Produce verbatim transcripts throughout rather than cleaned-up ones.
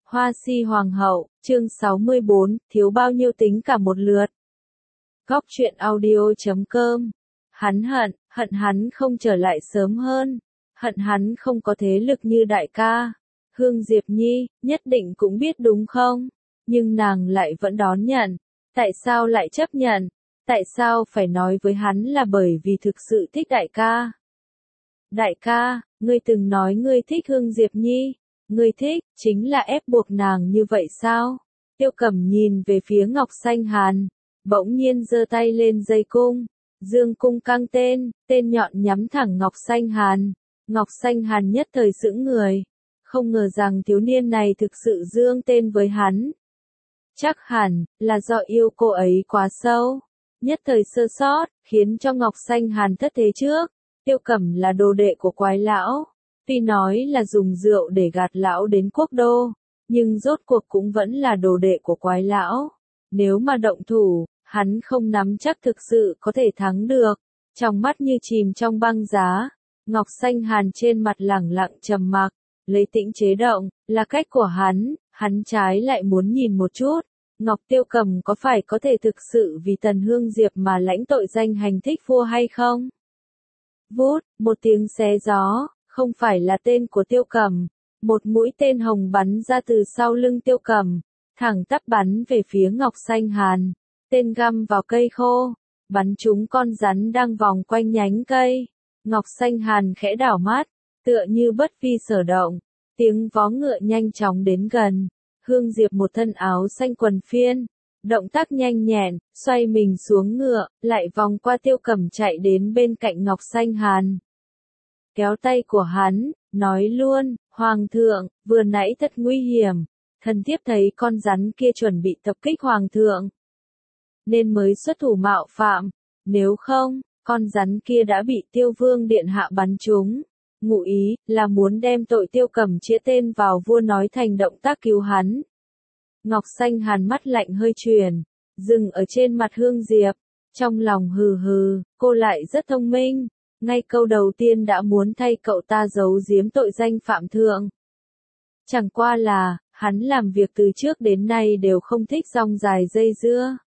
Hoa si hoàng hậu, chương sáu mươi bốn, thiếu bao nhiêu tính cả một lượt. Góc truyện audio chấm com. Hắn hận, hận hắn không trở lại sớm hơn, hận hắn không có thế lực như đại ca. Hương Diệp Nhi, nhất định cũng biết đúng không? Nhưng nàng lại vẫn đón nhận. Tại sao lại chấp nhận? Tại sao phải nói với hắn là bởi vì thực sự thích đại ca? Đại ca, ngươi từng nói ngươi thích Hương Diệp Nhi. Ngươi thích, chính là ép buộc nàng như vậy sao? Tiêu Cẩm nhìn về phía Ngọc Xanh Hàn, bỗng nhiên giơ tay lên dây cung. Dương cung căng tên, tên nhọn nhắm thẳng Ngọc Xanh Hàn. Ngọc Xanh Hàn nhất thời sững người, không ngờ rằng thiếu niên này thực sự dương tên với hắn. Chắc hẳn, là do yêu cô ấy quá sâu. Nhất thời sơ sót, khiến cho Ngọc Xanh Hàn thất thế trước. Tiêu Cẩm là đồ đệ của Quái lão. Tuy nói là dùng rượu để gạt lão đến quốc đô, nhưng rốt cuộc cũng vẫn là đồ đệ của Quái lão. Nếu mà động thủ, hắn không nắm chắc thực sự có thể thắng được. Trong mắt như chìm trong băng giá, Ngọc Xanh Hàn trên mặt lẳng lặng trầm mặc, lấy tĩnh chế động, là cách của hắn, hắn trái lại muốn nhìn một chút. Ngọc Tiêu Cẩm có phải có thể thực sự vì Tần Hương Diệp mà lãnh tội danh hành thích vua hay không? Vút, một tiếng xé gió, không phải là tên của Tiêu Cẩm, một mũi tên hồng bắn ra từ sau lưng Tiêu Cẩm, thẳng tắp bắn về phía Ngọc Xanh Hàn. Tên găm vào cây khô, bắn trúng con rắn đang vòng quanh nhánh cây. Ngọc Xanh Hàn khẽ đảo mắt, tựa như bất vi sở động, tiếng vó ngựa nhanh chóng đến gần. Hương Diệp một thân áo xanh quần phiên, động tác nhanh nhẹn, xoay mình xuống ngựa, lại vòng qua Tiêu Cẩm chạy đến bên cạnh Ngọc Xanh Hàn. Kéo tay của hắn, nói luôn, Hoàng thượng, vừa nãy thật nguy hiểm, thần thiếp thấy con rắn kia chuẩn bị tập kích Hoàng thượng, nên mới xuất thủ mạo phạm, nếu không, con rắn kia đã bị Tiêu Vương điện hạ bắn trúng. Ngụ ý, là muốn đem tội Tiêu Cẩm chĩa tên vào vua nói thành động tác cứu hắn. Ngọc Xanh Hàn mắt lạnh hơi chuyển, dừng ở trên mặt Hương Diệp, trong lòng hừ hừ, cô lại rất thông minh, ngay câu đầu tiên đã muốn thay cậu ta giấu giếm tội danh phạm thượng. Chẳng qua là, hắn làm việc từ trước đến nay đều không thích rong dài dây dưa.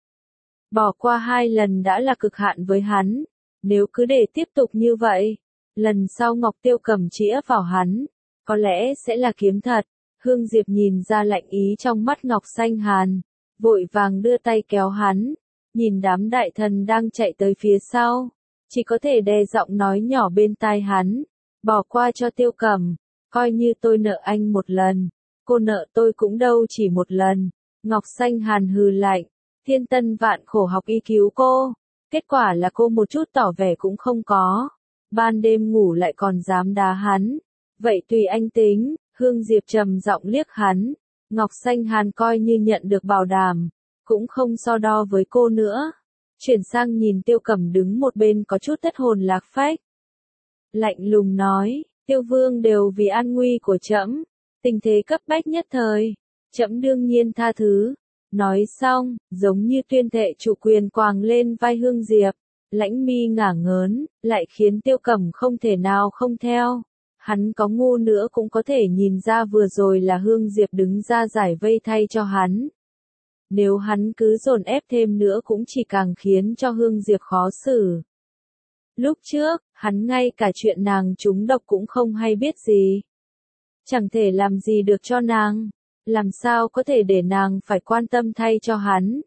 Bỏ qua hai lần đã là cực hạn với hắn, nếu cứ để tiếp tục như vậy, lần sau Ngọc Tiêu Cẩm chĩa vào hắn, có lẽ sẽ là kiếm thật. Hương Diệp nhìn ra lạnh ý trong mắt Ngọc Xanh Hàn, vội vàng đưa tay kéo hắn, nhìn đám đại thần đang chạy tới phía sau, chỉ có thể đè giọng nói nhỏ bên tai hắn, bỏ qua cho Tiêu Cẩm, coi như tôi nợ anh một lần, cô nợ tôi cũng đâu chỉ một lần. Ngọc Xanh Hàn hừ lạnh, thiên tân vạn khổ học y cứu cô, kết quả là cô một chút tỏ vẻ cũng không có, ban đêm ngủ lại còn dám đá hắn, vậy tùy anh tính. Hương Diệp trầm giọng liếc hắn, Ngọc Xanh Hàn coi như nhận được bảo đảm, cũng không so đo với cô nữa. Chuyển sang nhìn Tiêu Cẩm đứng một bên có chút thất hồn lạc phách. Lạnh lùng nói, Tiêu Vương đều vì an nguy của trẫm, tình thế cấp bách nhất thời, trẫm đương nhiên tha thứ. Nói xong, giống như tuyên thệ chủ quyền quàng lên vai Hương Diệp, lãnh mi ngả ngớn, lại khiến Tiêu Cẩm không thể nào không theo. Hắn có ngu nữa cũng có thể nhìn ra vừa rồi là Hương Diệp đứng ra giải vây thay cho hắn. Nếu hắn cứ dồn ép thêm nữa cũng chỉ càng khiến cho Hương Diệp khó xử. Lúc trước, hắn ngay cả chuyện nàng trúng độc cũng không hay biết gì. Chẳng thể làm gì được cho nàng, làm sao có thể để nàng phải quan tâm thay cho hắn.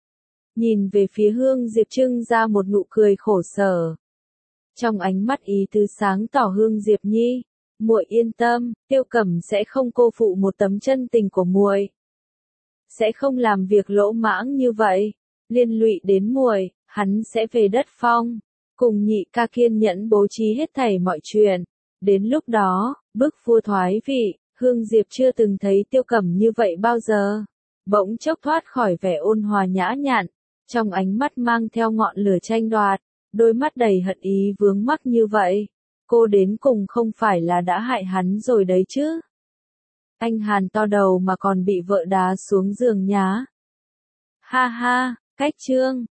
Nhìn về phía Hương Diệp trưng ra một nụ cười khổ sở. Trong ánh mắt ý tứ sáng tỏ Hương Diệp Nhi, muội yên tâm, Tiêu Cẩm sẽ không cô phụ một tấm chân tình của muội, sẽ không làm việc lỗ mãng như vậy, liên lụy đến muội, hắn sẽ về đất phong, cùng nhị ca kiên nhẫn bố trí hết thảy mọi chuyện. Đến lúc đó, bức vua thoái vị, Hương Diệp chưa từng thấy Tiêu Cẩm như vậy bao giờ, bỗng chốc thoát khỏi vẻ ôn hòa nhã nhặn, trong ánh mắt mang theo ngọn lửa tranh đoạt. Đôi mắt đầy hận ý vướng mắc như vậy, cô đến cùng không phải là đã hại hắn rồi đấy chứ. Anh Hàn to đầu mà còn bị vợ đá xuống giường nhá. Ha ha, cách chương.